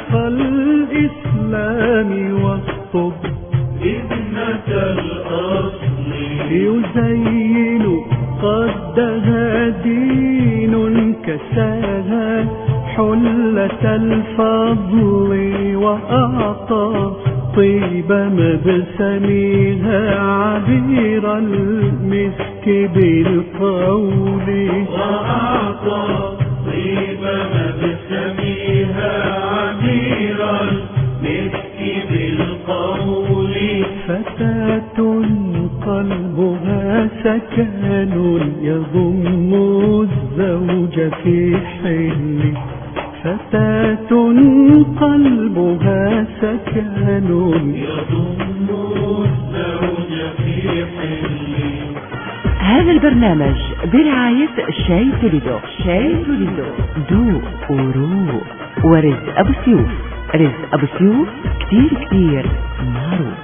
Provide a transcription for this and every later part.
الإسلام والطب ابنة الأصل يزين قدها دين كساها حلة الفضل وأعطى طيب مبسمها عبير المسك بالقول وأعطى طيب مبسمها عبير المسك بالقول فتاة قلبها سكن يضم الزوج في حل فتاة قلبها سكن يضم الزوج في حل. هذا البرنامج برعاية شاي توليدو. شاي توليدو دوق وروق. ورزق أبو سيوف. رزق أبو سيوف كتير معروف.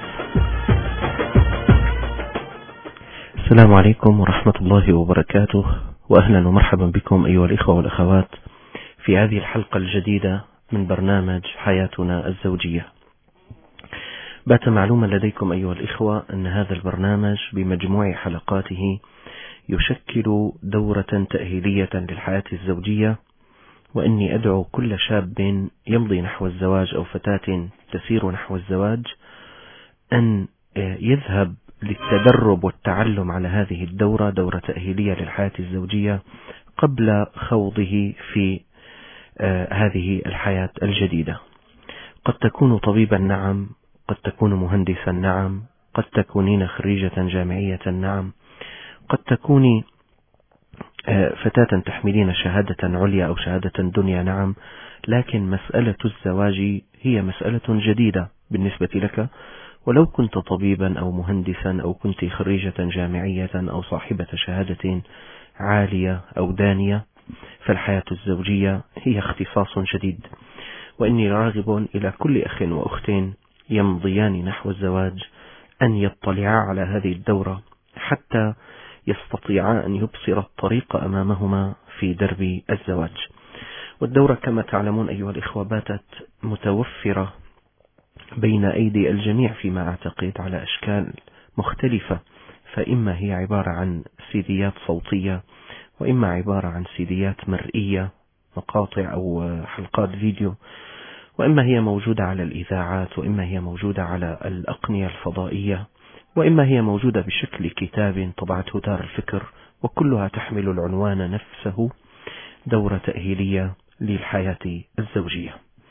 السلام عليكم ورحمة الله وبركاته، وأهلا ومرحبا بكم أيها الإخوة والأخوات في هذه الحلقة الجديدة من برنامج حياتنا الزوجية. بات معلوما لديكم أيها الإخوة أن هذا البرنامج بمجموع حلقاته يشكل دورة تأهيلية للحياة الزوجية، وإني أدعو كل شاب يمضي نحو الزواج أو فتاة تسير نحو الزواج أن يذهب للتدرب والتعلم على هذه الدورة، دورة تأهيلية للحياة الزوجية، قبل خوضه في هذه الحياة الجديدة. قد تكون طبيبا، نعم، قد تكون مهندسا، نعم، قد تكونين خريجة جامعية، نعم، قد تكوني فتاة تحملين شهادة عليا أو شهادة دنيا، نعم، لكن مسألة الزواج هي مسألة جديدة بالنسبة لك، ولو كنت طبيبا أو مهندسا أو كنت خريجة جامعية أو صاحبة شهادة عالية أو دانية، فالحياة الزوجية هي اختصاص جديد. وإني راغب إلى كل أخ وأخت يمضيان نحو الزواج أن يطلعا على هذه الدورة حتى يستطيعا أن يبصر الطريق أمامهما في درب الزواج. والدورة كما تعلمون أيها الإخوة باتت متوفرة بين أيدي الجميع فيما أعتقد على أشكال مختلفة، فإما هي عبارة عن سيديات صوتية، وإما عبارة عن سيديات مرئية، مقاطع أو حلقات فيديو، وإما هي موجودة على الإذاعات، وإما هي موجودة على الأقنية الفضائية، وإما هي موجودة بشكل كتاب طبعته دار الفكر، وكلها تحمل العنوان نفسه: دورة تأهيلية للحياة الزوجية.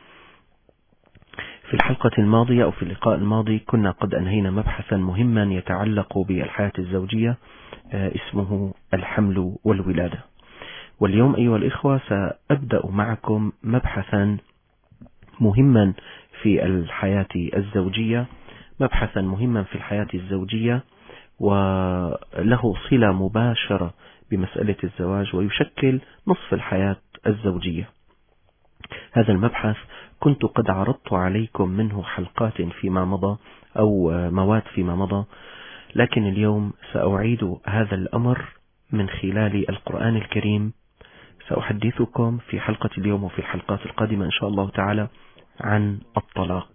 في الحلقة الماضية أو في اللقاء الماضي كنا قد أنهينا مبحثا مهما يتعلق بالحياة الزوجية اسمه الحمل والولادة. واليوم أيها الإخوة سأبدأ معكم مبحثا مهما في الحياة الزوجية، مبحثا مهما في الحياة الزوجية وله صلة مباشرة بمسألة الزواج، ويشكل نصف الحياة الزوجية. هذا المبحث كنت قد عرضت عليكم منه حلقات فيما مضى أو مواد فيما مضى، لكن اليوم سأعيد هذا الأمر من خلال القرآن الكريم. سأحدثكم في حلقة اليوم وفي الحلقات القادمة إن شاء الله تعالى عن الطلاق.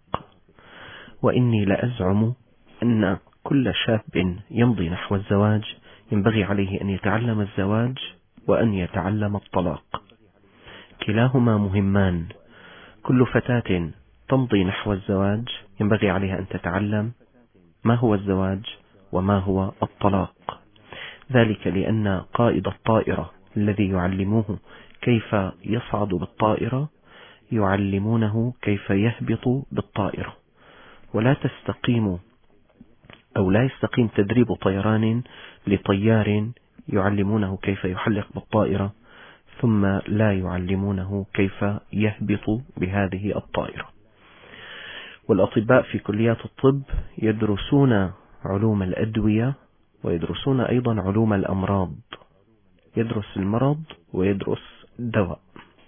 وإني لأزعم أن كل شاب يمضي نحو الزواج ينبغي عليه أن يتعلم الزواج وأن يتعلم الطلاق، كلاهما مهمان. كل فتاة تمضي نحو الزواج ينبغي عليها أن تتعلم ما هو الزواج وما هو الطلاق، ذلك لأن قائد الطائرة الذي يعلموه كيف يصعد بالطائرة يعلمونه كيف يهبط بالطائرة، ولا تستقيم أو لا يستقيم تدريب طيران لطيار يعلمونه كيف يحلق بالطائرة ثم لا يعلمونه كيف يهبط بهذه الطائرة. والأطباء في كليات الطب يدرسون علوم الأدوية ويدرسون أيضا علوم الأمراض، يدرس المرض ويدرس الدواء.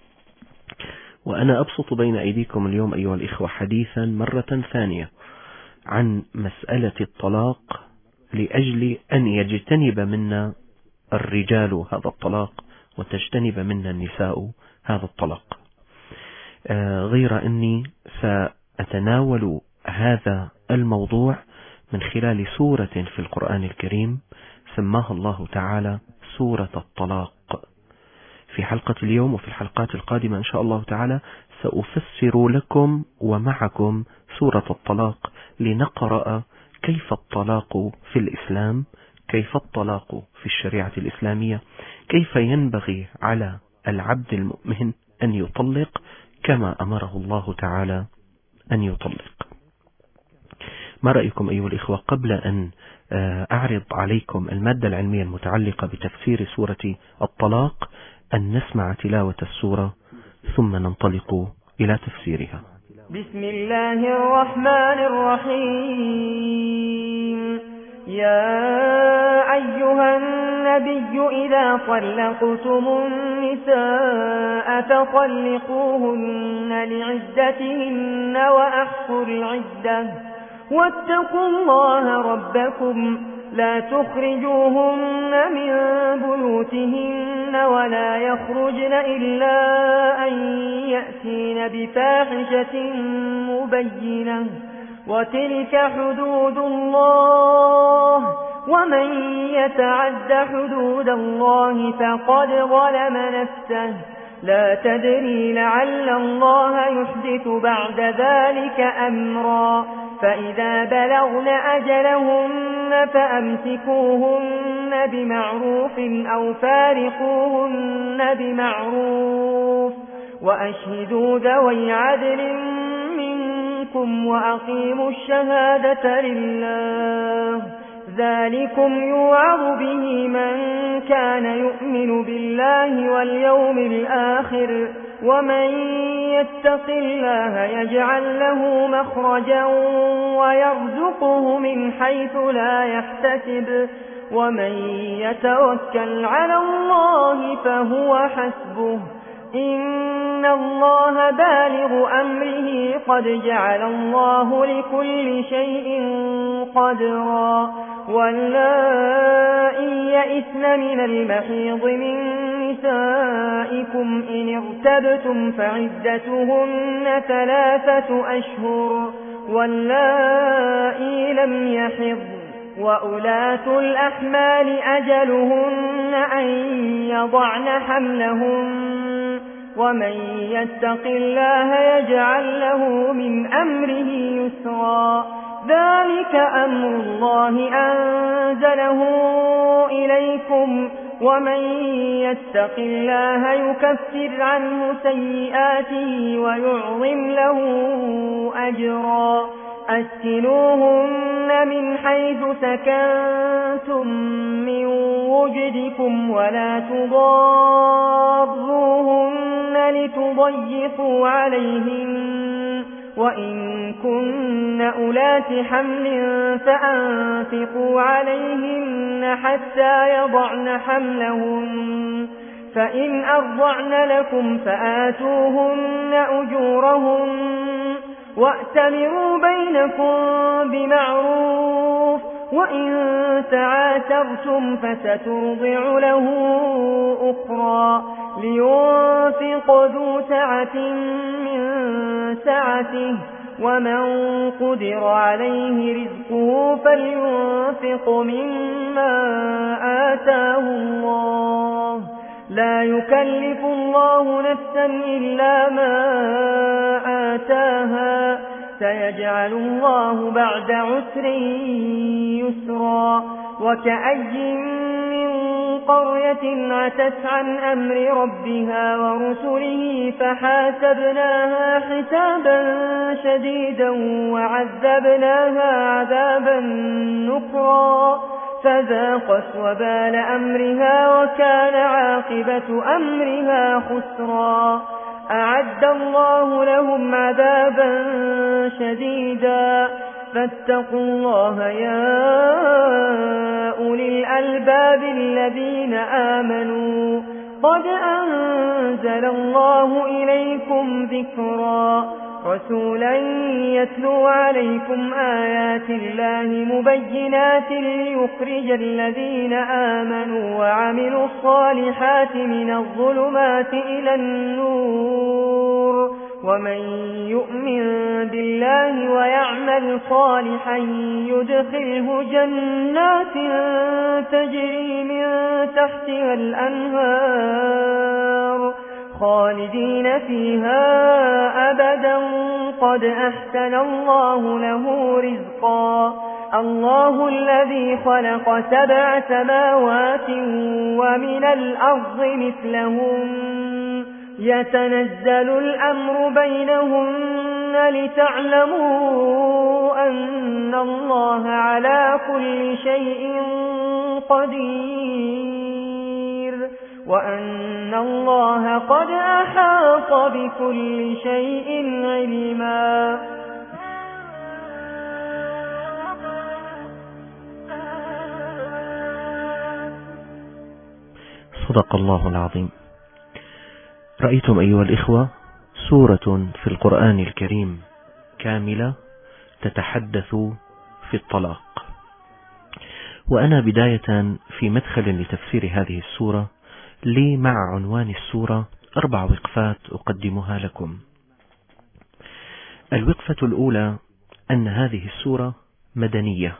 وأنا أبسط بين أيديكم اليوم أيها الإخوة حديثا مرة ثانية عن مسألة الطلاق لأجل أن يجتنب منا الرجال هذا الطلاق وتجتنب منا النساء هذا الطلاق. غير أني سأتناول هذا الموضوع من خلال سورة في القرآن الكريم سماها الله تعالى سورة الطلاق. في حلقة اليوم وفي الحلقات القادمة إن شاء الله تعالى سأفسر لكم ومعكم سورة الطلاق، لنقرأ كيف الطلاق في الإسلام، كيف الطلاق في الشريعة الإسلامية، كيف ينبغي على العبد المؤمن أن يطلق كما أمره الله تعالى أن يطلق. ما رأيكم أيها الإخوة قبل أن أعرض عليكم المادة العلمية المتعلقة بتفسير سورة الطلاق أن نسمع تلاوة السورة ثم ننطلق إلى تفسيرها. بسم الله الرحمن الرحيم. يا أيها النبي إذا طلقتم النساء فطلقوهن لعدتهن وأحصوا العدة واتقوا الله ربكم لا تخرجوهن من بيوتهن ولا يخرجن إلا أن يأتين بفاحشة مبينة وتلك حدود الله ومن يتعد حدود الله فقد ظلم نفسه لا تدري لعل الله يحدث بعد ذلك أمرا فإذا بلغن أجلهن فأمسكوهن بمعروف أو فارقوهن بمعروف وأشهدوا ذوي عدل منكم وأقيموا الشهادة لله ذلكم يوعظ به من كان يؤمن بالله واليوم الآخر ومن يتق الله يجعل له مخرجا ويرزقه من حيث لا يحتسب ومن يتوكل على الله فهو حسبه إن الله بالغ أمره قد جعل الله لكل شيء قدرا واللائي يئسن من المحيض من نسائكم إن ارتبتم فعدتهن 3 أشهر واللائي لم يحضن وأولاة الأحمال أجلهن أن يضعن حملهن ومن يتق الله يجعل له من أمره يسرا ذلك أمر الله أنزله إليكم ومن يتق الله يكفر عنه سيئاته ويعظم له أجرا أسكنوهن من حيث سكنتم من وجدكم ولا تضاروهن لتضيقوا عليهن وإن كن أولات حمل فأنفقوا عليهن حتى يضعن حملهن فإن أرضعن لكم فآتوهن أجورهن وأتمروا بينكم بمعروف وإن تعاسرتم فسترضع له أخرى لينفق ذو سعة من سعته ومن قدر عليه رزقه فلينفق مما آتاه الله لا يكلف الله نفسا إلا ما آتاها سيجعل الله بعد عسر يسرا وكأي من قرية عتت عن أمر ربها ورسله فحاسبناها حسابا شديدا وعذبناها عذابا نكرا فذاقت وبال أمرها وكان عاقبة أمرها خسرا أعد الله لهم عذابا شديدا فاتقوا الله يا أولي الألباب الذين آمنوا قد أنزل الله إليكم ذكرا رسولا يتلو عليكم آيات الله مبينات ليخرج الذين آمنوا وعملوا الصالحات من الظلمات إلى النور ومن يؤمن ويعمل صالحا يدخله جنات تجري من تحتها الأنهار خالدين فيها أبدا قد أحسن الله له رزقا الله الذي خلق 7 سماوات ومن الأرض مثلهم يتنزل الأمر بينهن لتعلموا أن الله على كل شيء قدير وأن الله قد أحاط بكل شيء علما. صدق الله العظيم. رأيتم أيها الإخوة سورة في القرآن الكريم كاملة تتحدث في الطلاق. وأنا بداية في مدخل لتفسير هذه السورة لي مع عنوان السورة 4 وقفات أقدمها لكم. الوقفة الأولى أن هذه السورة مدنية.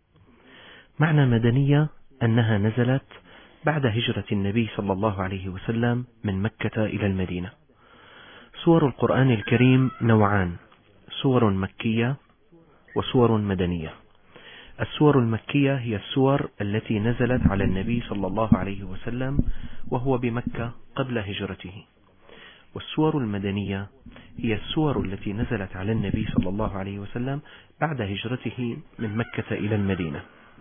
معنى مدنية أنها نزلت بعد هجرة النبي صلى الله عليه وسلم من مكة إلى المدينة. سور القرآن الكريم نوعان: سور مكية وسور مدنية. السور المكية هي السور التي نزلت على النبي صلى الله عليه وسلم وهو بمكة قبل هجرته، والسور المدنية هي السور التي نزلت على النبي صلى الله عليه وسلم بعد هجرته من مكة إلى المدينة.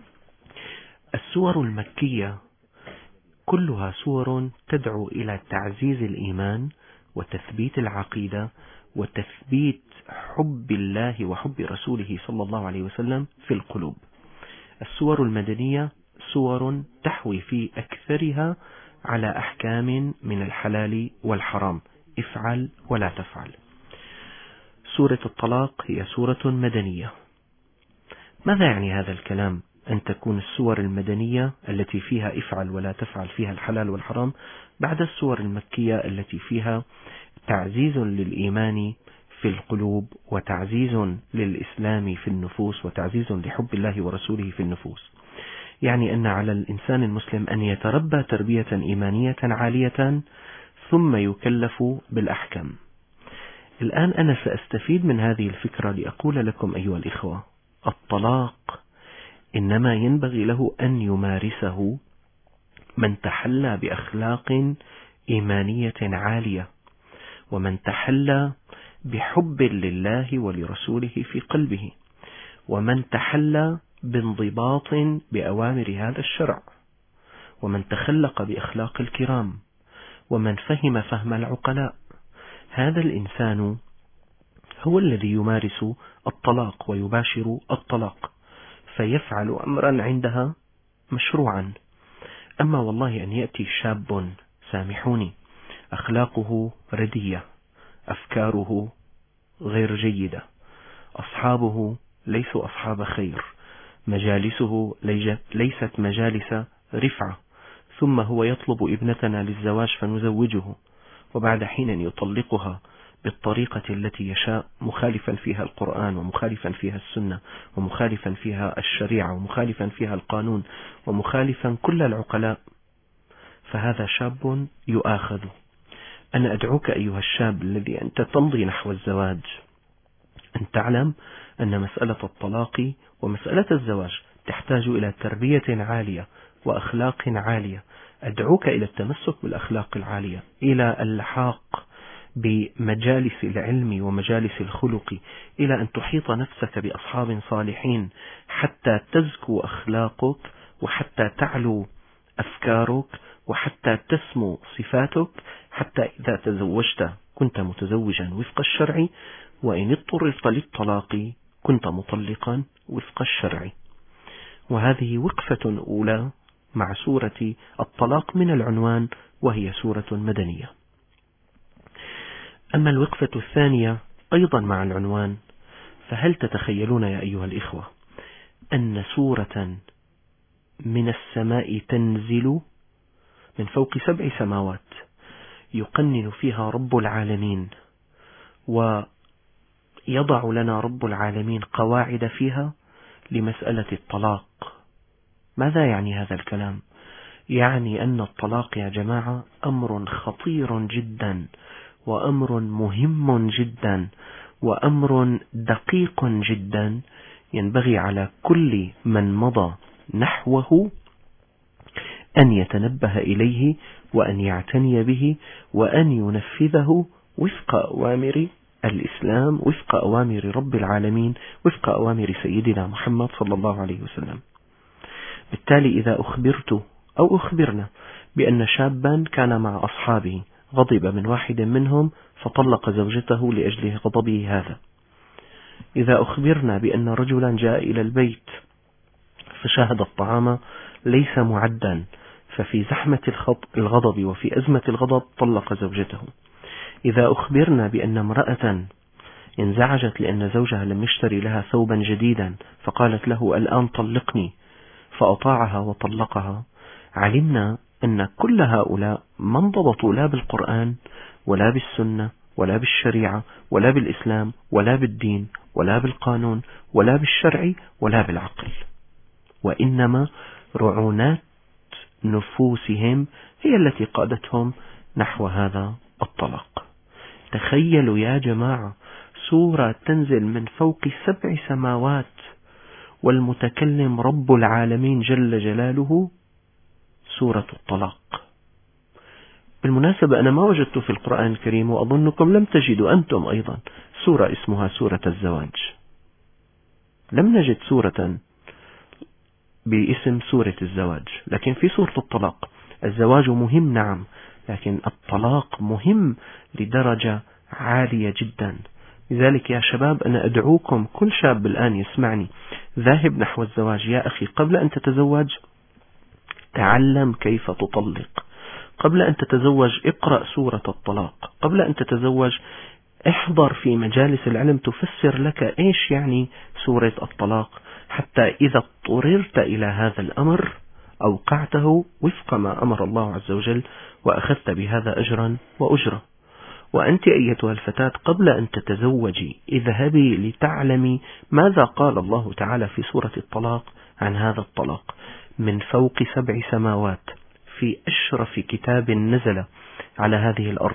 السور المكية كلها سور تدعو إلى تعزيز الإيمان وتثبيت العقيدة وتثبيت حب الله وحب رسوله صلى الله عليه وسلم في القلوب. السور المدنية سور تحوي في أكثرها على أحكام من الحلال والحرام، افعل ولا تفعل. سورة الطلاق هي سورة مدنية. ماذا يعني هذا الكلام؟ أن تكون السور المدنية التي فيها افعل ولا تفعل فيها الحلال والحرام بعد السور المكية التي فيها تعزيز للإيمان في القلوب وتعزيز للإسلام في النفوس وتعزيز لحب الله ورسوله في النفوس. يعني أن على الإنسان المسلم أن يتربى تربية إيمانية عالية ثم يكلف بالأحكام. الآن أنا سأستفيد من هذه الفكرة لأقول لكم أيها الإخوة: الطلاق إنما ينبغي له أن يمارسه من تحلى بأخلاق إيمانية عالية، ومن تحلى بحب لله ولرسوله في قلبه، ومن تحلى بانضباط بأوامر هذا الشرع، ومن تخلق بأخلاق الكرام، ومن فهم فهم العقلاء. هذا الإنسان هو الذي يمارس الطلاق ويباشر الطلاق، فيفعل أمرا عندها مشروعا. أما والله أن يأتي شاب، سامحوني، أخلاقه ردية، أفكاره غير جيدة، أصحابه ليسوا أصحاب خير، مجالسه ليست مجالس رفعة، ثم هو يطلب ابنتنا للزواج فنزوجه، وبعد حين يطلقها بالطريقة التي يشاء، مخالفا فيها القرآن ومخالفا فيها السنة ومخالفا فيها الشريعة ومخالفا فيها القانون ومخالفا كل العقلاء، فهذا شاب يؤاخذ. أنا أدعوك أيها الشاب الذي أنت تمضي نحو الزواج أن تعلم أن مسألة الطلاق ومسألة الزواج تحتاج إلى تربية عالية وأخلاق عالية. أدعوك إلى التمسك بالأخلاق العالية، إلى اللحاق بمجالس العلم ومجالس الخلق، إلى أن تحيط نفسك بأصحاب صالحين حتى تزكو أخلاقك وحتى تعلو أفكارك وحتى تسمو صفاتك، حتى إذا تزوجت كنت متزوجا وفق الشرع، وإن اضطررت للطلاق كنت مطلقا وفق الشرع. وهذه وقفة أولى مع سورة الطلاق من العنوان، وهي سورة مدنية. أما الوقفة الثانية أيضا مع العنوان، فهل تتخيلون يا أيها الإخوة أن سورة من السماء تنزل من فوق 7 سماوات يقنن فيها رب العالمين يضع لنا رب العالمين قواعد فيها لمسألة الطلاق. ماذا يعني هذا الكلام؟ يعني أن الطلاق يا جماعة أمر خطير جدا، وأمر مهم جدا، وأمر دقيق جدا، ينبغي على كل من مضى نحوه أن يتنبه إليه وأن يعتني به وأن ينفذه وفق أوامر الإسلام، وفق أوامر رب العالمين، وفق أوامر سيدنا محمد صلى الله عليه وسلم. بالتالي إذا أخبرت أو أخبرنا بأن شابا كان مع أصحابه غضب من واحد منهم فطلق زوجته لأجل غضبه هذا، إذا أخبرنا بأن رجلا جاء إلى البيت فشاهد الطعام ليس معدا ففي زحمة الغضب وفي أزمة الغضب طلق زوجته، إذا أخبرنا بأن امرأة انزعجت لأن زوجها لم يشتري لها ثوبا جديدا فقالت له الآن طلقني فأطاعها وطلقها، علمنا أن كل هؤلاء ما انضبطوا لا بالقرآن ولا بالسنة ولا بالشريعة ولا بالإسلام ولا بالدين ولا بالقانون ولا بالشرع ولا بالعقل، وإنما رعونات نفوسهم هي التي قادتهم نحو هذا الطلاق. تخيلوا يا جماعة سورة تنزل من فوق 7 سماوات والمتكلم رب العالمين جل جلاله، سورة الطلاق. بالمناسبة أنا ما وجدت في القرآن الكريم وأظنكم لم تجدوا أنتم أيضا سورة اسمها سورة الزواج. لم نجد سورة باسم سورة الزواج، لكن في سورة الطلاق. الزواج مهم نعم، لكن الطلاق مهم لدرجة عالية جدا. لذلك يا شباب أنا أدعوكم، كل شاب الآن يسمعني ذاهب نحو الزواج، يا أخي قبل أن تتزوج تعلم كيف تطلق، قبل أن تتزوج اقرأ سورة الطلاق، قبل أن تتزوج احضر في مجالس العلم تفسر لك إيش يعني سورة الطلاق، حتى إذا اضطررت إلى هذا الأمر أوقعته وفق ما أمر الله عز وجل وأخذت بهذا أجرا وأجرة. وأنت أيتها الفتاة قبل أن تتزوجي اذهبي لتعلمي ماذا قال الله تعالى في سورة الطلاق عن هذا الطلاق من فوق 7 سماوات، في أشرف كتاب نزل على هذه الأرض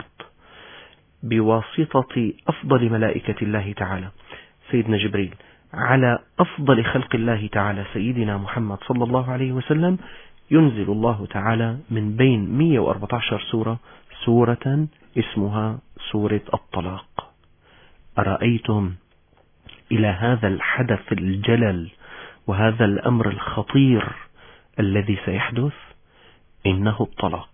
بواسطة أفضل ملائكة الله تعالى سيدنا جبريل على أفضل خلق الله تعالى سيدنا محمد صلى الله عليه وسلم، ينزل الله تعالى من بين 114 سورة سورة اسمها سورة الطلاق. أرأيتم إلى هذا الحدث الجلل وهذا الأمر الخطير الذي سيحدث؟ إنه الطلاق.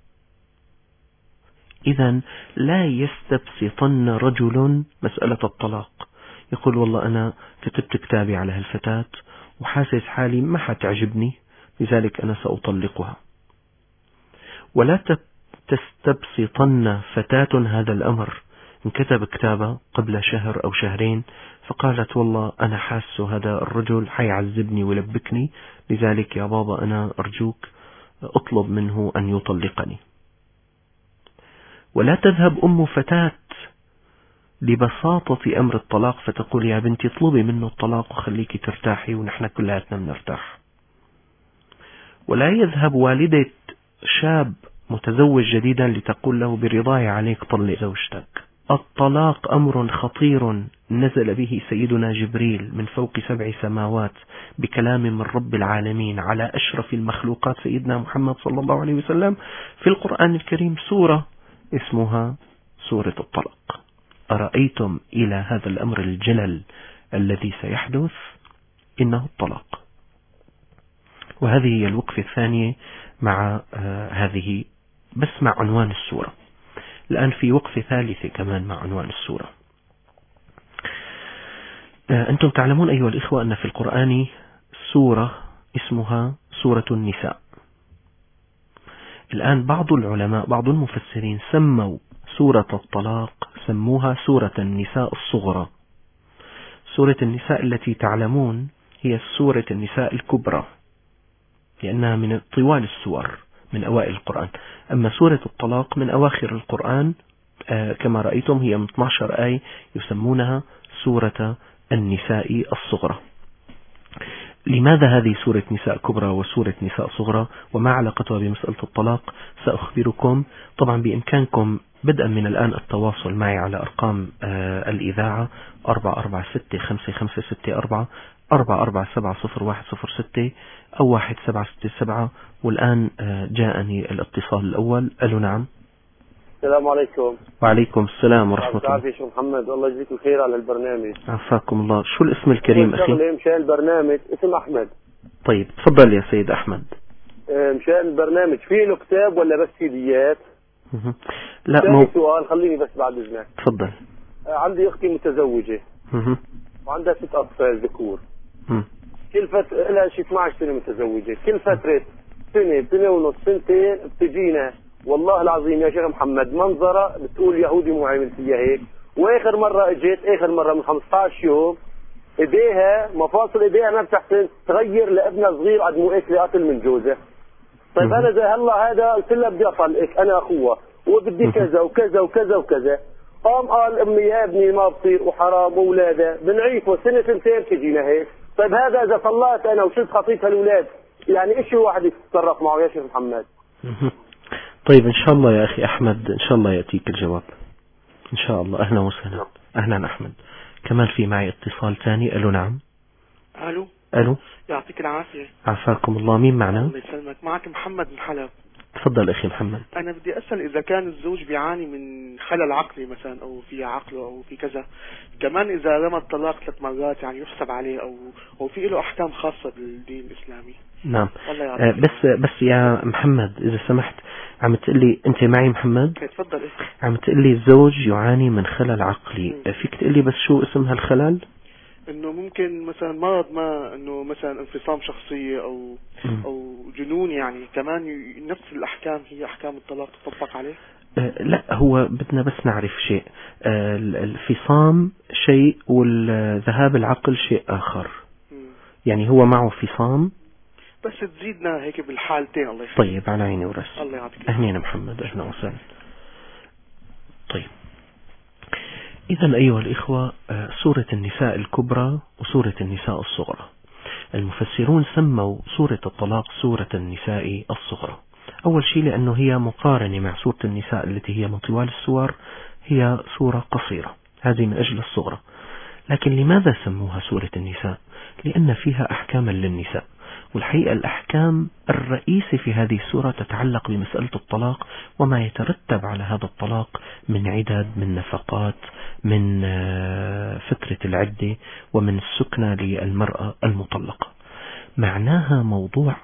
إذن لا يستبسطن رجل مسألة الطلاق، يقول والله أنا كتبت كتابي على هالفتاة وحاسس حالي ما حتعجبني لذلك أنا سأطلقها. ولا تستبسطن فتاة هذا الأمر إن كتب كتابة قبل شهر أو شهرين فقالت والله أنا حاسس هذا الرجل حيعذبني ويلبكني لذلك يا بابا أنا أرجوك أطلب منه أن يطلقني. ولا تذهب أم فتاة لبساطة أمر الطلاق فتقول يا بنتي اطلبي منه الطلاق وخليكي ترتاحي ونحن كلاتنا بنرتاح. ولا يذهب والدة شاب متزوج جديدا لتقول له برضاي عليك طلق زوجتك. الطلاق أمر خطير نزل به سيدنا جبريل من فوق 7 سماوات بكلام من رب العالمين على أشرف المخلوقات سيدنا محمد صلى الله عليه وسلم في القرآن الكريم سورة اسمها سورة الطلاق. أرأيتم إلى هذا الأمر الجلل الذي سيحدث؟ إنه الطلاق. وهذه هي الوقفة الثانية مع هذه بس مع عنوان السورة. الآن في وقفة ثالثة كمان مع عنوان السورة. أنتم تعلمون أيها الإخوة أن في القرآن سورة اسمها سورة النساء. الآن بعض العلماء بعض المفسرين سموا سورة الطلاق سموها سورة النساء الصغرى. سورة النساء التي تعلمون هي سورة النساء الكبرى لأنها من طوال السور من أوائل القرآن، أما سورة الطلاق من أواخر القرآن كما رأيتم هي من 12 آية يسمونها سورة النساء الصغرى. لماذا هذه سورة نساء كبرى وسورة نساء صغرى وما علاقتها بمسألة الطلاق؟ سأخبركم. طبعا بإمكانكم بدءا من الآن التواصل معي على أرقام الإذاعة 446-5564 447-0106 أو 1767. والآن جاءني الاتصال الأول. ألو نعم. السلام عليكم. وعليكم السلام ورحمة الله. عافية شو محمد، الله يجزيك الخير على البرنامج. عفاكم الله. شو الاسم الكريم أخي؟ مشان البرنامج اسم أحمد. طيب تفضل يا سيد أحمد. مشان البرنامج فيه له كتاب ولا بس سيديات؟ لا سؤال خليني بس بعد إذنك. تفضل. عندي أختي متزوجة وعندها 6 أطفال ذكور. كل فترة لها شي 12 سنة متزوجة. كل فترة سنة ونص سنتين بتجينا والله العظيم يا شيخ محمد منظرة بتقول يهودي مو عامل فيها هيك. واخر مرة اجيت من 15 يوم ايديها مفاصل ايديها ما بتحسن تغير لابنها صغير عاد مو اكل قتل من جوزها. طيب انا زي هلا هذا قلت لها بدي اطلقك انا اخوها وبدي كذا وكذا وكذا وكذا. قال امي يا ابني ما بصير وحرام واولادها بنعيفه سنة سنتين تجينا هيك. طيب هذا اذا طلقت انا وشلت خطيبها الاولاد يعني ايش الواحد يتصرف معه يا شيخ محمد؟ طيب إن شاء الله يا أخي أحمد إن شاء الله يأتيك الجواب إن شاء الله. أهلا وسهلا. أهلا أحمد. كمان في معي اتصال ثاني. ألو نعم. ألو يعطيك العافية. عافاكم الله. مين معنا؟ الله يسلمك. معك محمد من حلب. تفضل أخي محمد. أنا بدي أسأل إذا كان الزوج بيعاني من خلل عقلي مثلا أو في عقله أو في كذا كمان إذا رمى الطلاق 3 مرات يعني يحسب عليه أو في له أحكام خاصة بالدين الإسلامي. نعم. بس يا محمد إذا سمحت عم تقلي أنت معي محمد؟ تفضل. عم تقلي الزوج يعاني من خلل عقلي. فيك تقلي بس شو اسم هالخلل؟ انه ممكن مثلا مرض ما انه مثلا انفصام شخصية او جنون يعني كمان نفس الاحكام هي احكام الطلاق تطبق عليه. لا هو بدنا بس نعرف شيء. الفصام شيء والذهاب العقل شيء اخر. يعني هو معه فصام بس تزيدنا هيك بالحالتين. الله يخليك. طيب على عيني وراسي. الله يعطيك. اهلا محمد. اهلا وسهلا. طيب إذن أيها الإخوة سورة النساء الكبرى وسورة النساء الصغرى المفسرون سموا سورة الطلاق سورة النساء الصغرى. أول شيء لأنه هي مقارنة مع سورة النساء التي هي من طوال السور هي سورة قصيرة. هذه من أجل الصغرى. لكن لماذا سموها سورة النساء؟ لأن فيها أحكاما للنساء. والحقيقة الأحكام الرئيسة في هذه السورة تتعلق بمسألة الطلاق وما يترتب على هذا الطلاق من عدد من نفقات من فترة العدة ومن السكنة للمرأة المطلقة. معناها موضوع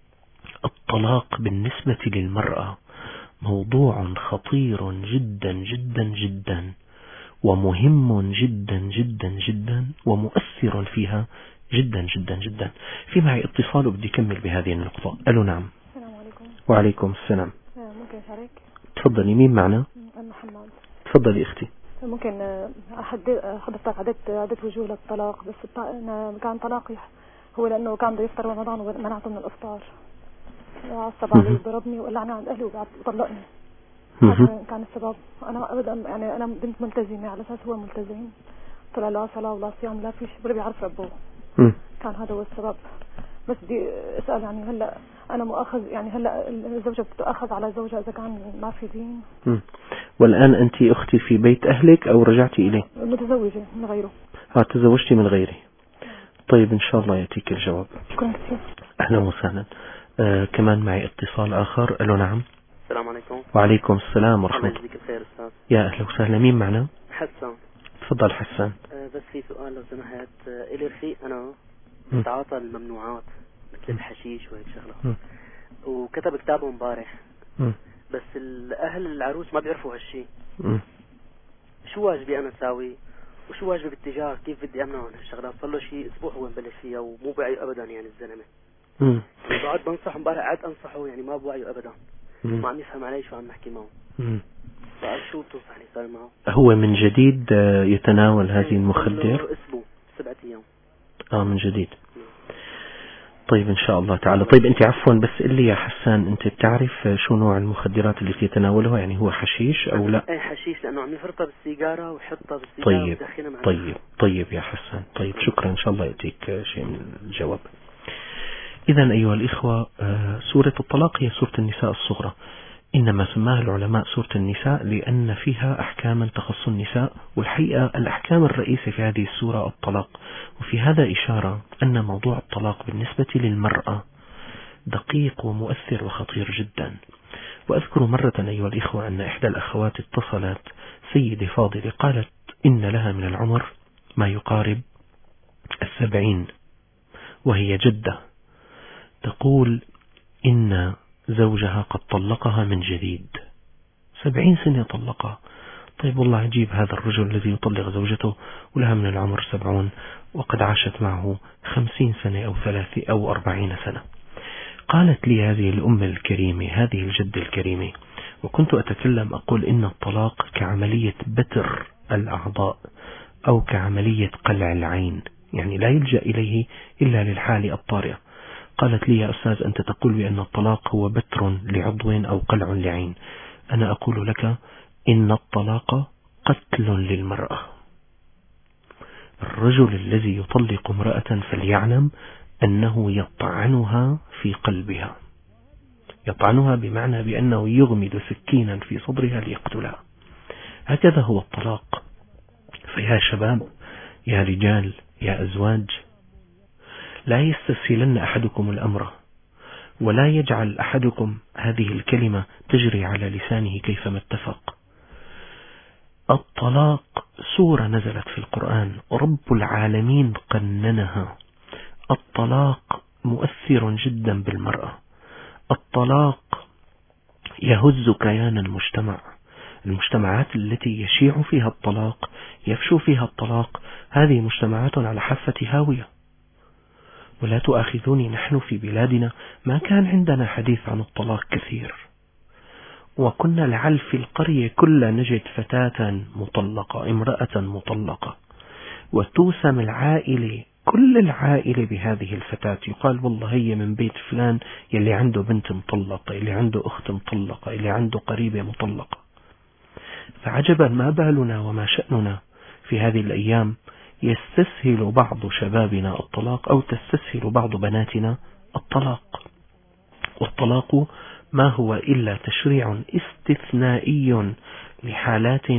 الطلاق بالنسبة للمرأة موضوع خطير جدا جدا جدا ومهم جدا جدا جدا ومؤثر فيها جدا جدا جدا. في معي اتصال وبدي أكمل بهذه النقطة. ألو نعم. السلام عليكم. وعليكم السلام. ممكن أشارك؟ تفضلي. مين معنا؟ محمد. تفضلي أختي. ممكن حضرتك عدت وجوه للطلاق بس أنا كان طلاقي هو لأنه كان بده يفطر رمضان ومنعته من الإفطار. عصب علي وضربني وقلعني عند أهلي وطلقني. كان السبب. أنا أبدا يعني أنا بنت ملتزمة على أساس هو ملتزم. طلع لا صلاة ولا صيام لا فيش ولا بيعرف ربه. كان هذا هو السبب. بس بدي أسأل يعني هلا أنا مؤاخذ يعني هلا الزوجة بتأخذ على زوجها إذا كان ما في دين. والآن أنت أختي في بيت أهلك أو رجعتي إليه؟ متزوجة من غيره. تزوجتي من غيري. طيب إن شاء الله يأتيك الجواب. شكرا كثير. أهلا وسهلا. كمان معي اتصال آخر. ألو نعم. السلام عليكم. وعليكم السلام ورحمة الله. بخير أستاذ. يا أهلا وسهلا. مين معنا؟ حسان. تفضل حسان. بس في سؤال لو سمحت. إلي رفيق أنا بتعاطى الممنوعات مثل الحشيش وهيك شغلة وكتب كتابه امبارح بس الأهل العروس ما بيعرفوا هالشي. شو واجبي أنا أساوي وشو واجبي بالتجار كيف بدي أمنعه عن هالشغلات؟ صار له شيء أسبوع هو مبلش فيها ومو بوعيه أبدا يعني الزلمة. بعد بنصحه امبارح قعدت أنصحه يعني ما بوعيه أبدا. ما عم يفهم علي شو عم نحكي معه. شو بتنصحني صار معه؟ هو من جديد يتناول هذه المخدر؟ اسبوع 7 أيام. من جديد. طيب إن شاء الله تعالى. طيب أنت عفوا بس اللي يا حسان، أنت بتعرف شو نوع المخدرات اللي يتناولها؟ يعني هو حشيش أو لا؟ أي حشيش، لأنه عم يفرطها بالسيجارة ويحطها بالسيجارة ويدخنها مع طيب يا حسان، طيب شكرا، إن شاء الله يأتيك شيء من الجواب. إذا أيها الإخوة، سورة الطلاق هي سورة النساء الصغرى، إنما سماها العلماء سورة النساء لأن فيها أحكاما تخص النساء، والحقيقة الأحكام الرئيسة في هذه السورة الطلاق. وفي هذا إشارة أن موضوع الطلاق بالنسبة للمرأة دقيق ومؤثر وخطير جدا. وأذكر مرة أيها الإخوة أن إحدى الأخوات اتصلت سيدة فاضلة قالت إن لها من العمر ما يقارب 70، وهي جدة، تقول إن زوجها قد طلقها من جديد، 70 سنة طلقها. طيب والله عجيب هذا الرجل الذي يطلق زوجته ولها من العمر 70 وقد عاشت معه 50 سنة أو 30 أو 40 سنة. قالت لي هذه الأم الكريمة، هذه الجدة الكريمة، وكنت أتكلم أقول إن الطلاق كعملية بتر الأعضاء أو كعملية قلع العين، يعني لا يلجأ إليه إلا للحالة الطارئة. قالت لي يا أستاذ أنت تقول بأن الطلاق هو بتر لعضو أو قلع لعين، أنا أقول لك إن الطلاق قتل للمرأة. الرجل الذي يطلق امرأة فليعلم أنه يطعنها في قلبها، يطعنها بمعنى بأنه يغمد سكينا في صدرها ليقتلها. هكذا هو الطلاق. فيا شباب، يا رجال، يا أزواج، لا يستسهلن أحدكم الأمر، ولا يجعل أحدكم هذه الكلمة تجري على لسانه كيفما اتفق. الطلاق سورة نزلت في القرآن، رب العالمين قننها. الطلاق مؤثر جدا بالمرأة. الطلاق يهز كيان المجتمع. المجتمعات التي يشيع فيها الطلاق، يفشو فيها الطلاق، هذه مجتمعات على حافة هاوية. ولا تؤاخذوني، نحن في بلادنا ما كان عندنا حديث عن الطلاق كثير، وكنا لعل في القرية كل نجد فتاة مطلقة، امرأة مطلقة، وتوسم العائلة، كل العائلة بهذه الفتاة، يقال والله هي من بيت فلان يلي عنده بنت مطلقة، يلي عنده أخت مطلقة، يلي عنده قريبة مطلقة. فعجبا ما بالنا وما شأننا في هذه الأيام يستسهل بعض شبابنا الطلاق أو تستسهل بعض بناتنا الطلاق. والطلاق ما هو إلا تشريع استثنائي لحالات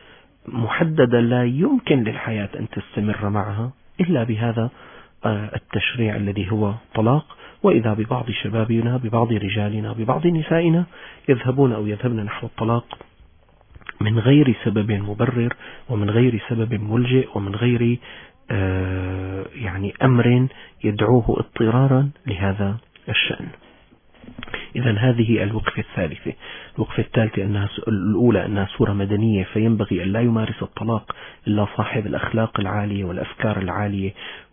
محددة لا يمكن للحياة أن تستمر معها إلا بهذا التشريع الذي هو طلاق. وإذا ببعض شبابنا، ببعض رجالنا، ببعض نسائنا يذهبون أو يذهبن نحو الطلاق من غير سبب مبرر، ومن غير سبب ملجئ، ومن غير يعني أمر يدعوه اضطرارا لهذا الشأن. إذن هذه الوقفة الثالثة. الوقفة الثالثة الأولى أنها سورة مدنية، فينبغي أن لا يمارس الطلاق إلا صاحب الأخلاق العالية والأفكار العالية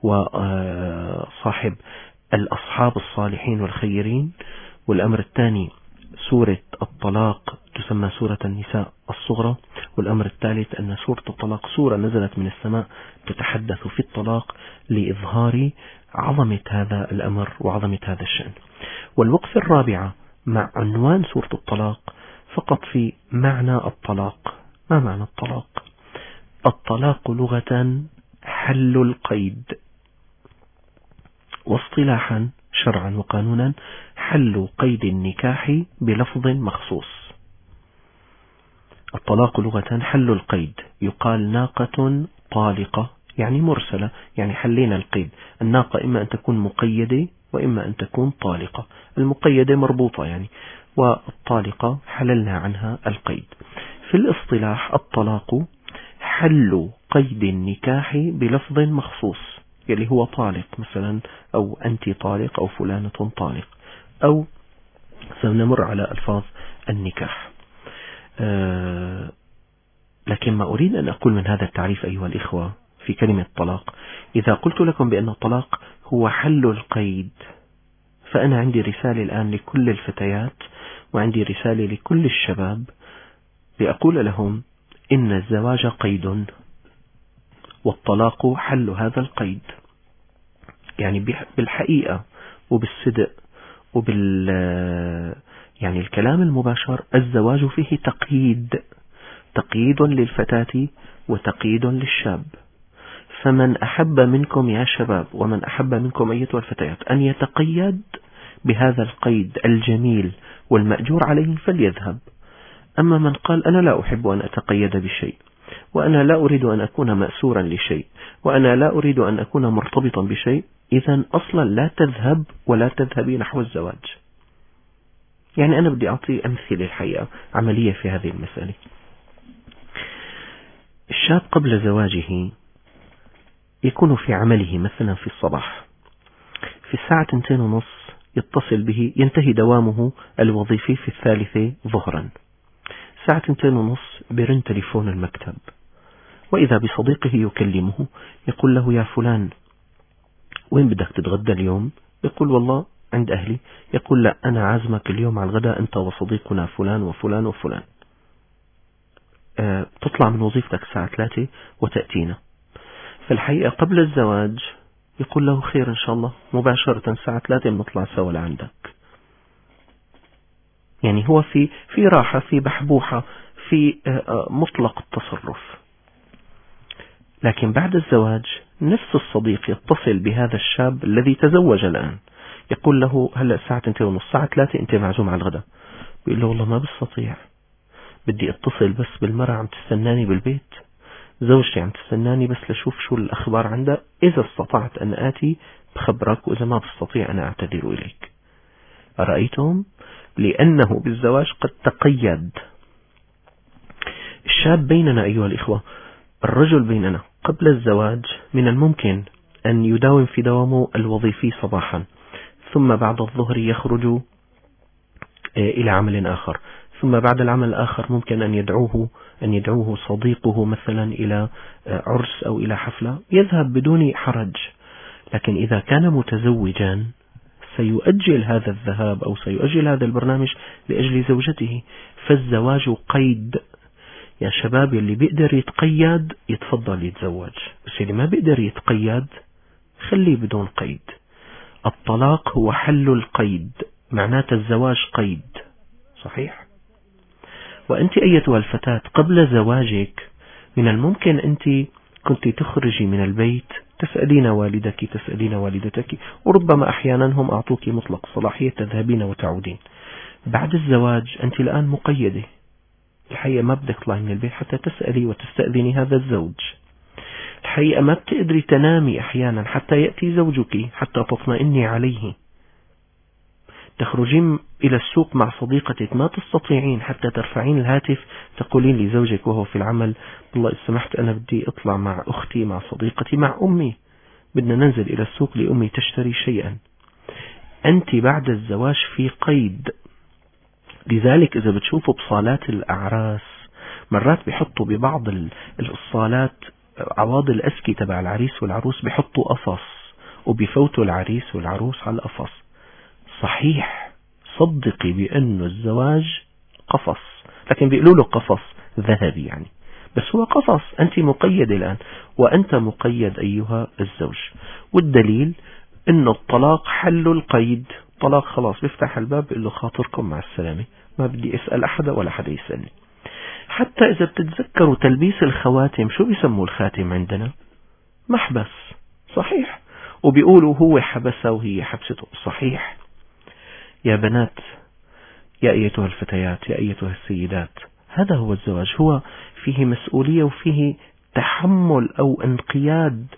وصاحب الأصحاب الصالحين والخيرين. والأمر الثاني، سورة الطلاق تسمى سورة النساء الصغرى. والأمر الثالث أن سورة الطلاق سورة نزلت من السماء تتحدث في الطلاق لإظهار عظمة هذا الأمر وعظمة هذا الشأن. والوقفة الرابعة مع عنوان سورة الطلاق فقط في معنى الطلاق. ما معنى الطلاق؟ الطلاق لغة حل القيد، واصطلاحا شرعا وقانونا حل قيد النكاح بلفظ مخصوص. الطلاق لغة حل القيد، يقال ناقة طالقة يعني مرسلة، يعني حلينا القيد. الناقة إما أن تكون مقيدة وإما أن تكون طالقة. المقيدة مربوطة يعني، والطالقة حللنا عنها القيد. في الاصطلاح الطلاق حل قيد النكاح بلفظ مخصوص، يلي هو طالق مثلا، أو أنت طالق، أو فلانة طالق، أو سنمر على ألفاظ النكاح. لكن ما أريد أن أقول من هذا التعريف أيها الإخوة في كلمة طلاق، إذا قلت لكم بأن الطلاق هو حل القيد، فأنا عندي رسالة الآن لكل الفتيات، وعندي رسالة لكل الشباب، لأقول لهم إن الزواج قيد، والطلاق حل هذا القيد. يعني بالحقيقة وبالصدق يعني الكلام المباشر. الزواج فيه تقييد للفتاة وتقييد للشاب. فمن أحب منكم يا شباب ومن أحب منكم أيتها الفتيات أن يتقيد بهذا القيد الجميل والمأجور عليه فليذهب. أما من قال أنا لا أحب أن أتقيد بشيء، وأنا لا أريد أن أكون مأسورا لشيء، وأنا لا أريد أن أكون مرتبطا بشيء، إذن أصلا لا تذهب ولا تذهبي نحو الزواج. يعني أنا بدي أعطي أمثلة الحقيقة عملية في هذه المسألة. الشاب قبل زواجه يكون في عمله مثلا في الصباح، في الساعة 2:30 يتصل به، ينتهي دوامه الوظيفي في 3 ظهرا. الساعة 2:30 برن تليفون المكتب، وإذا بصديقه يكلمه يقول له يا فلان وين بدك تتغدى اليوم؟ يقول والله عند أهلي. يقول لا، أنا عازمك اليوم على الغداء أنت وصديقنا فلان وفلان وفلان. تطلع من وظيفتك الساعة 3 وتأتينا. فالحقيقة قبل الزواج يقول له خير إن شاء الله، مباشرة الساعة 3 بنطلع سوا لعندك. يعني هو في راحة، في بحبوحة، في مطلق التصرف. لكن بعد الزواج نفس الصديق يتصل بهذا الشاب الذي تزوج الآن، يقول له هلأ الساعة 2:30، الساعة 3 أنت معزوم على الغداء. بيقول له والله ما بستطيع، بدي اتصل بس بالمرأة عم تستناني بالبيت، زوجتي عم تستناني بس لشوف شو الأخبار عندها، إذا استطعت أن آتي بخبرك، وإذا ما بستطيع أنا أعتذر إليك. أرأيتم؟ لأنه بالزواج قد تقيد. الشاب بيننا أيها الإخوة، الرجل بيننا قبل الزواج من الممكن أن يداوم في دوامه الوظيفي صباحا، ثم بعد الظهر يخرج إلى عمل آخر، ثم بعد العمل الآخر ممكن أن يدعوه صديقه مثلا إلى عرس أو إلى حفلة، يذهب بدون حرج. لكن إذا كان متزوجا سيؤجل هذا الذهاب أو سيؤجل هذا البرنامج لأجل زوجته. فالزواج قيد يا شباب. اللي بيقدر يتقيد يتفضل يتزوج، بس اللي ما بيقدر يتقيد خليه بدون قيد. الطلاق هو حل القيد، معناته الزواج قيد. صحيح؟ وأنت أيتها الفتاة قبل زواجك من الممكن أنت كنت تخرجي من البيت، تسألين والدك، تسألين والدتك، وربما أحيانا هم أعطوك مطلق صلاحية تذهبين وتعودين. بعد الزواج أنت الآن مقيدة، الحقيقة ما بدك تطلعي من البيت حتى تسألي وتستأذني هذا الزوج. الحقيقة ما بتقدري تنامي أحيانا حتى يأتي زوجك حتى تطمئني عليه. تخرجين إلى السوق مع صديقتك، ما تستطيعين حتى ترفعين الهاتف تقولين لزوجك وهو في العمل والله إذا سمحت أنا بدي أطلع مع أختي، مع صديقتي، مع أمي، بدنا ننزل إلى السوق لأمي تشتري شيئا. أنت بعد الزواج في قيد. لذلك إذا بتشوفوا بصالات الأعراس مرات بيحطوا ببعض الصالات عواض الأسكي تبع العريس والعروس، بيحطوا قفص وبيفوتوا العريس والعروس على القفص. صحيح، صدقي بأنه الزواج قفص، لكن بيقولوا له قفص ذهبي يعني، بس هو قفص. أنت مقيد الآن وأنت مقيد أيها الزوج. والدليل أنه الطلاق حل القيد. طلاق خلاص بيفتح الباب بيقول له خاطركم مع السلامة، ما بدي أسأل أحد ولا حدا يسألني. حتى إذا بتتذكروا تلبيس الخواتم، شو بيسموا الخاتم عندنا؟ محبس. صحيح. وبيقولوا هو حبسه وهي حبسته. صحيح. يا بنات، يا أيتها الفتيات، يا أيتها السيدات، هذا هو الزواج. هو فيه مسؤولية وفيه تحمل أو انقياد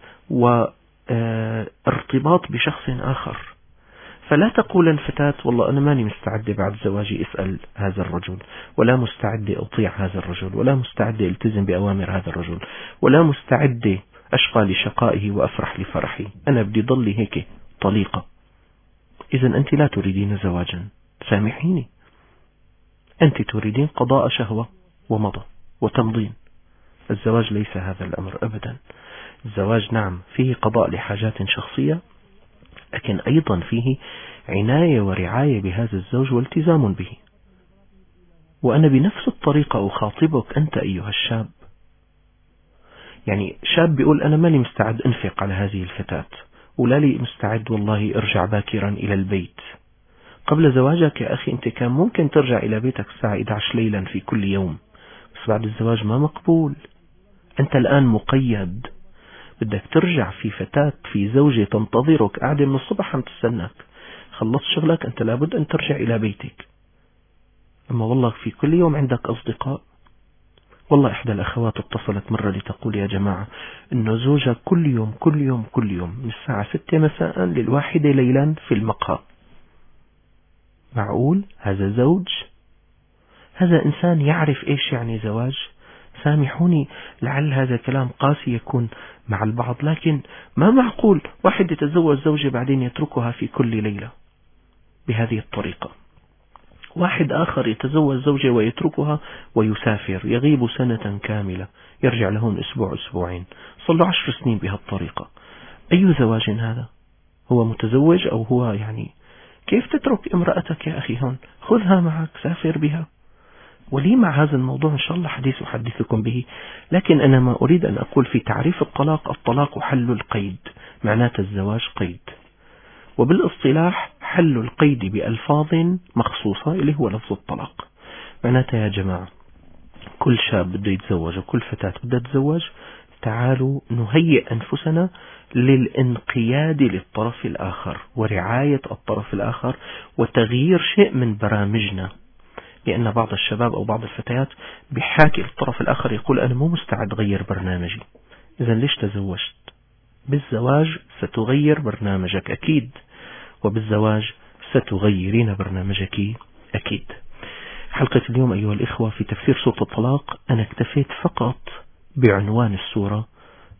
وارتباط بشخص آخر. فلا تقول الفتاة والله أنا ماني مستعدة بعد زواجي أسأل هذا الرجل، ولا مستعدة أطيع هذا الرجل، ولا مستعدة ألتزم بأوامر هذا الرجل، ولا مستعدة أشقى لشقائه وأفرح لفرحي، أنا بدي ضلي هيك طليقة. إذن أنت لا تريدين زواجا، سامحيني، أنت تريدين قضاء شهوة ومضى وتمضين. الزواج ليس هذا الأمر أبدا. الزواج نعم فيه قضاء لحاجات شخصية، لكن أيضا فيه عناية ورعاية بهذا الزوج والتزام به. وأنا بنفس الطريقة أخاطبك أنت أيها الشاب. يعني شاب بيقول أنا ماني مستعد أنفق على هذه الفتاة، ولا لي مستعد والله ارجع باكرا إلى البيت. قبل زواجك يا أخي أنت كان ممكن ترجع إلى بيتك الساعة 11 ليلا في كل يوم، بس بعد الزواج ما مقبول. أنت الآن مقيد، بدك ترجع في فتاة، في زوجة تنتظرك قاعدة من الصبح عم تستناك، خلصت شغلك أنت لابد أن ترجع إلى بيتك. أما والله في كل يوم عندك أصدقاء. والله إحدى الأخوات اتصلت مرة لتقول يا جماعة إنه زوجها كل يوم من الساعة 6 مساء لل1 ليلا في المقهى. معقول هذا زوج؟ هذا إنسان يعرف إيش يعني زواج؟ سامحوني لعل هذا كلام قاسي يكون مع البعض، لكن ما معقول واحد يتزوج زوجة بعدين يتركها في كل ليلة بهذه الطريقة. واحد آخر يتزوج زوجة ويتركها ويسافر، يغيب سنة كاملة، يرجع لهون أسبوع أسبوعين، صلوا 10 سنين بهالطريقة. أي زواج هذا؟ هو متزوج أو هو يعني كيف تترك امرأتك يا أخي هون؟ خذها معك، سافر بها. ولي مع هذا الموضوع إن شاء الله حديث أحدثكم به، لكن أنا ما أريد أن أقول في تعريف الطلاق: الطلاق حل القيد، معنات الزواج قيد، وبالاصطلاح حل القيد بألفاظ مخصوصة اللي هو لفظ الطلاق. معناتها يا جماعة كل شاب بده يتزوج وكل فتاة بدها تتزوج، تعالوا نهيئ أنفسنا للانقياد للطرف الآخر ورعاية الطرف الآخر وتغيير شيء من برامجنا. لأن بعض الشباب أو بعض الفتيات بيحاكي الطرف الآخر يقول أنا مو مستعد أغير برنامجي. إذا ليش تزوجت؟ بالزواج ستغير برنامجك أكيد، وبالزواج ستغيرين برنامجك أكيد. حلقة اليوم أيها الإخوة في تفسير سورة الطلاق أنا اكتفيت فقط بعنوان السورة.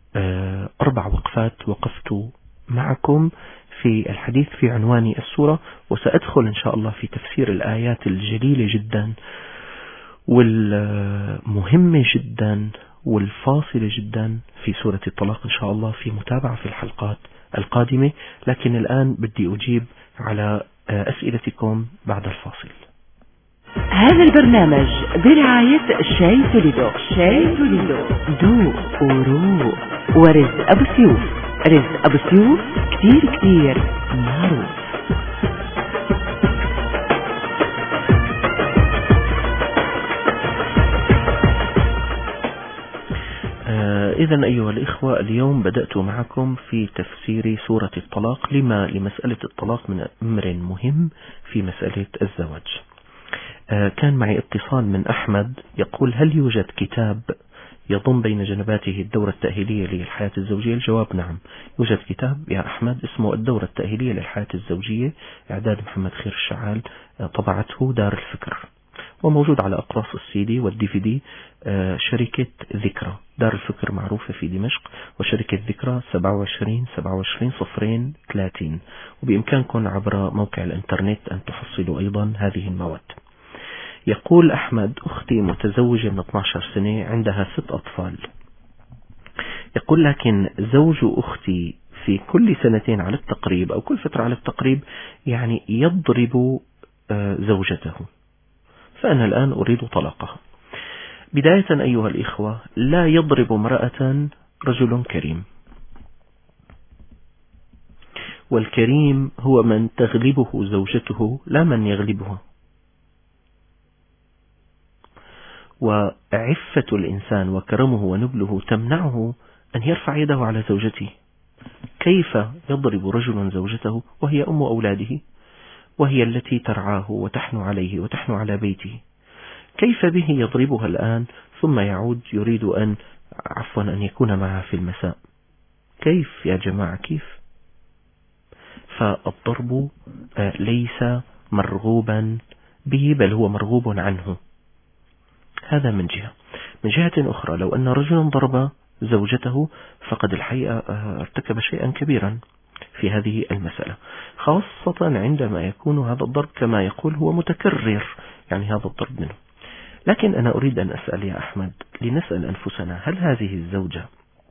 4 وقفات وقفت معكم في الحديث في عنوان السورة، وسأدخل إن شاء الله في تفسير الآيات الجليلة جدا والمهمة جدا والفاصلة جدا في سورة الطلاق إن شاء الله في متابعة في الحلقات القادمة. لكن الآن بدي أجيب على أسئلتكم بعد الفاصل. هذا البرنامج برعاية شاي توليدو. شاي توليدو دو وروق ورزق أبو سيوف. رزق أبو سيوف كتير معروف. إذن أيها الإخوة اليوم بدأت معكم في تفسير سورة الطلاق لمسألة الطلاق من أمر مهم في مسألة الزواج. كان معي اتصال من أحمد يقول هل يوجد كتاب يضم بين جنباته الدورة التأهيلية للحياة الزوجية؟ الجواب نعم، يوجد كتاب يا أحمد اسمه الدورة التأهيلية للحياة الزوجية، إعداد محمد خير الشعال، طبعته دار الفكر، وموجود على أقراص السيدي والDVD. شركة ذكرى، دار الفكر معروفة في دمشق، وشركة ذكرى 27 وبإمكانكم عبر موقع الإنترنت أن تحصلوا أيضا هذه المواد. يقول أحمد أختي متزوجة من 12 سنة عندها 6 أطفال. يقول لكن زوج أختي في كل 2 على التقريب أو كل فترة على التقريب يعني يضرب زوجته، فأنا الآن أريد طلاقها. بداية أيها الإخوة لا يضرب امرأة رجل كريم، والكريم هو من تغلبه زوجته لا من يغلبها. وعفة الإنسان وكرمه ونبله تمنعه أن يرفع يده على زوجته. كيف يضرب رجل زوجته وهي أم أولاده وهي التي ترعاه وتحنو عليه وتحنو على بيته؟ كيف به يضربها الآن ثم يعود يريد أن يكون معها في المساء؟ كيف يا جماعة كيف؟ فالضرب ليس مرغوبا به بل هو مرغوب عنه. هذا من جهة. من جهة أخرى لو أن رجلا ضرب زوجته فقد الحقيقة ارتكب شيئا كبيرا في هذه المسألة، خاصة عندما يكون هذا الضرب كما يقول هو متكرر، يعني هذا الضرب منه. لكن أنا أريد أن أسأل يا أحمد، لنسأل أنفسنا هل هذه الزوجة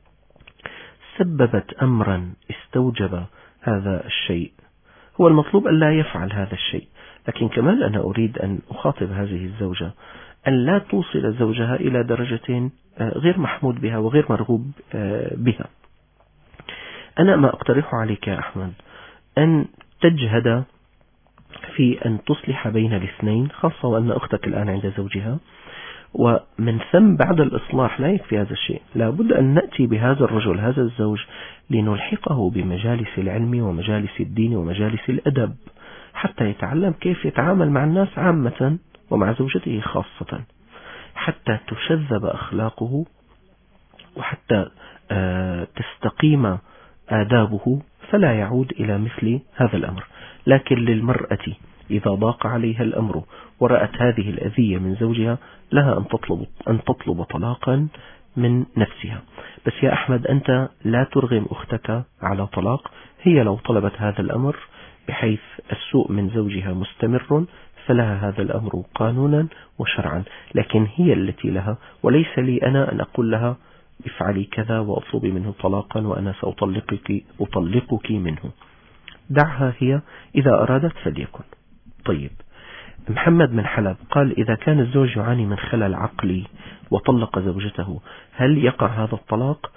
سببت أمرا استوجب هذا الشيء؟ هو المطلوب أن لا يفعل هذا الشيء، لكن كمان أنا أريد أن أخاطب هذه الزوجة أن لا توصل زوجها إلى درجة غير محمود بها وغير مرغوب بها. أنا ما أقترحه عليك يا أحمد أن تجهد في أن تصلح بين الاثنين، خاصة وأن أختك الآن عند زوجها، ومن ثم بعد الإصلاح لا يكفي هذا الشيء، لابد أن نأتي بهذا الرجل هذا الزوج لنلحقه بمجالس العلم ومجالس الدين ومجالس الأدب حتى يتعلم كيف يتعامل مع الناس عامة ومع زوجته خاصة، حتى تشذب أخلاقه وحتى تستقيم آدابه فلا يعود إلى مثل هذا الأمر. لكن للمرأة إذا ضاق عليها الأمر ورأت هذه الأذية من زوجها لها أن تطلب طلاقا من نفسها. بس يا أحمد أنت لا ترغم أختك على طلاق، هي لو طلبت هذا الأمر بحيث السوء من زوجها مستمر فلها هذا الأمر قانونا وشرعا، لكن هي التي لها، وليس لي أنا أن أقول لها افعلي كذا وأطلبي منه طلاقا وأنا سأطلقك منه. دعها هي إذا أرادت فليكن. طيب، محمد من حلب قال إذا كان الزوج يعاني من خلل عقلي وطلق زوجته هل يقع هذا الطلاق؟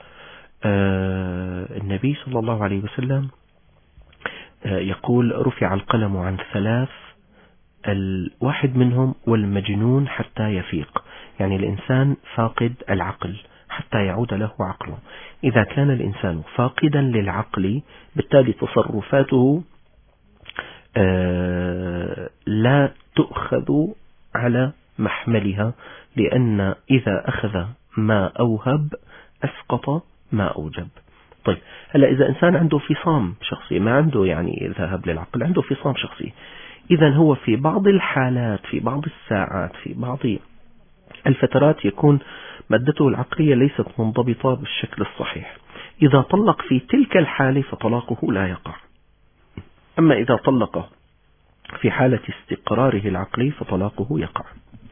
النبي صلى الله عليه وسلم يقول رفع القلم عن 3، الواحد منهم والمجنون حتى يفيق، يعني الإنسان فاقد العقل حتى يعود له عقله. إذا كان الإنسان فاقدا للعقل بالتالي تصرفاته لا تؤخذ على محملها، لأن إذا أخذ ما أوهب أسقط ما أوجب. طيب، هلا إذا إنسان عنده فصام شخصي، ما عنده يعني ذهاب للعقل، عنده فصام شخصي، إذا هو في بعض الحالات في بعض الساعات في بعض الفترات يكون مادته العقلية ليست منضبطة بالشكل الصحيح. إذا طلق في تلك الحالة فطلاقه لا يقع. أما إذا طلق في حالة استقراره العقلي فطلاقه يقع.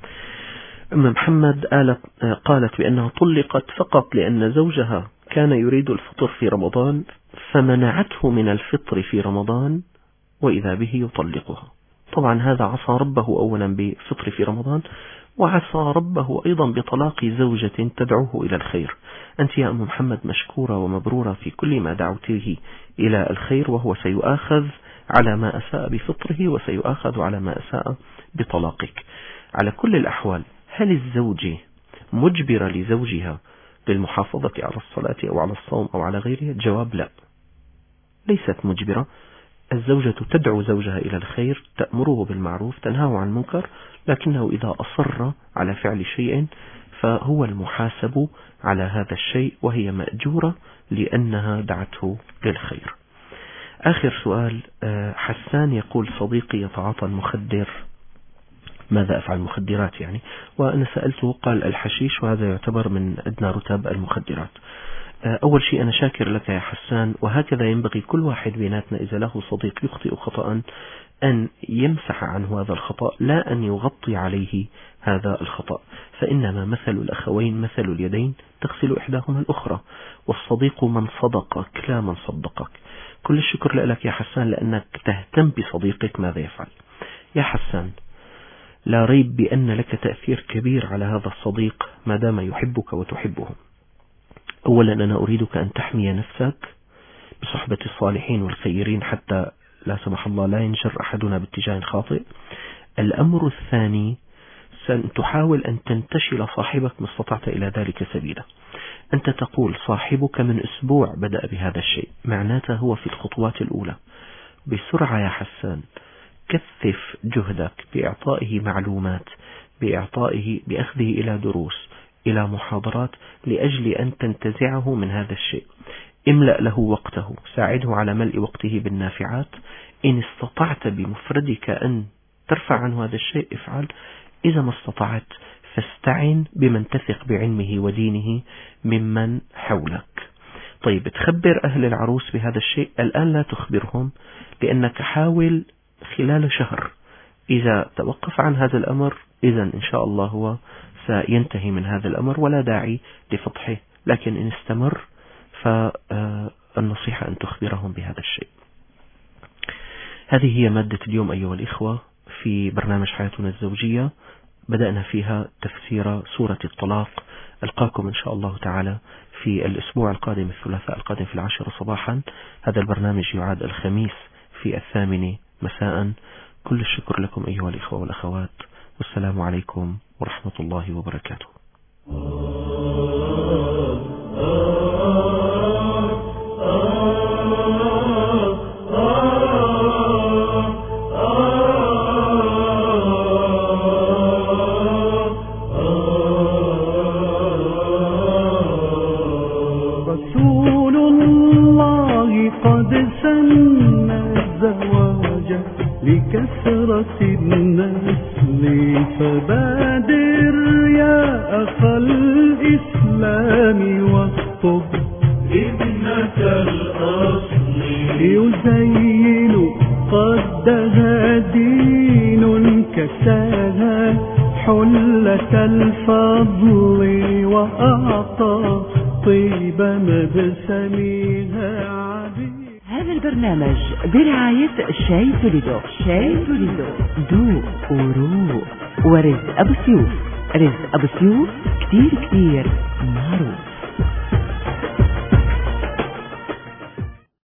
أم محمد قالت بأنها طلقت فقط لأن زوجها كان يريد الفطر في رمضان فمنعته من الفطر في رمضان وإذا به يطلقها. طبعا هذا عصى ربه أولا بفطر في رمضان، وعصى ربه أيضا بطلاق زوجة تدعوه إلى الخير. أنت يا أم محمد مشكورة ومبرورة في كل ما دعوته إلى الخير، وهو سيؤاخذ على ما أساء بفطره وسيؤاخذ على ما أساء بطلاقك. على كل الأحوال، هل الزوجة مجبرة لزوجها للمحافظة على الصلاة أو على الصوم أو على غيره؟ الجواب لا، ليست مجبرة. الزوجة تدعو زوجها إلى الخير، تأمره بالمعروف، تنهاه عن المنكر، لكنه إذا أصر على فعل شيء فهو المحاسب على هذا الشيء، وهي مأجورة لأنها دعته للخير. آخر سؤال، حسان يقول صديقي يتعاطى المخدر، ماذا أفعل؟ المخدرات يعني، وأنا سألته قال الحشيش، وهذا يعتبر من أدنى رتب المخدرات. أول شيء أنا شاكر لك يا حسان، وهكذا ينبغي كل واحد بيناتنا إذا له صديق يخطئ خطأ أن يمسح عنه هذا الخطأ، لا أن يغطي عليه هذا الخطأ، فإنما مثل الأخوين مثل اليدين تغسل إحداهما الأخرى، والصديق من صدقك لا من صدقك. كل الشكر لك يا حسان لأنك تهتم بصديقك ماذا يفعل. يا حسان، لا ريب بأن لك تأثير كبير على هذا الصديق ما دام يحبك وتحبه. أولا أنا أريدك أن تحمي نفسك بصحبة الصالحين والخيرين حتى لا سمح الله لا ينجر أحدنا باتجاه خاطئ. الأمر الثاني، تحاول أن تنتشل صاحبك ما استطعت إلى ذلك سبيلا. أنت تقول صاحبك من أسبوع بدأ بهذا الشيء، معناته هو في الخطوات الأولى. بسرعة يا حسان كثف جهدك بإعطائه معلومات، بأخذه إلى دروس، إلى محاضرات، لأجل أن تنتزعه من هذا الشيء. املأ له وقته، ساعده على ملء وقته بالنافعات. إن استطعت بمفردك أن ترفع عنه هذا الشيء افعل، إذا ما استطعت فاستعن بمن تثق بعلمه ودينه ممن حولك. طيب، تخبر أهل العروس بهذا الشيء الآن، لا تخبرهم، لأنك حاول خلال شهر إذا توقف عن هذا الأمر إذا إن شاء الله هو سينتهي من هذا الأمر ولا داعي لفتحه، لكن إن استمر فالنصيحة أن تخبرهم بهذا الشيء. هذه هي مادة اليوم أيها الإخوة في برنامج حياتنا الزوجية. بدأنا فيها تفسير سورة الطلاق ألقاكم إن شاء الله تعالى في الأسبوع القادم الثلاثاء القادم في 10 صباحا. هذا البرنامج يعاد الخميس في 8 مساء. كل الشكر لكم أيها الإخوة والأخوات، والسلام عليكم ورحمة الله وبركاته. رسول الله قد سن الزواج لكثرة النسل، فبادر يا أخا الإسلام واخطب ابنة الأصل، يزين قدها دين كساها حلة الفضل، وأعطى طيب مبسمها عبيد. هذا البرنامج برعاية شاي توليدو. شاي توليدو دوق وروق. ورزق أبو سيوف. رزق أبو سيوف كتير معروف.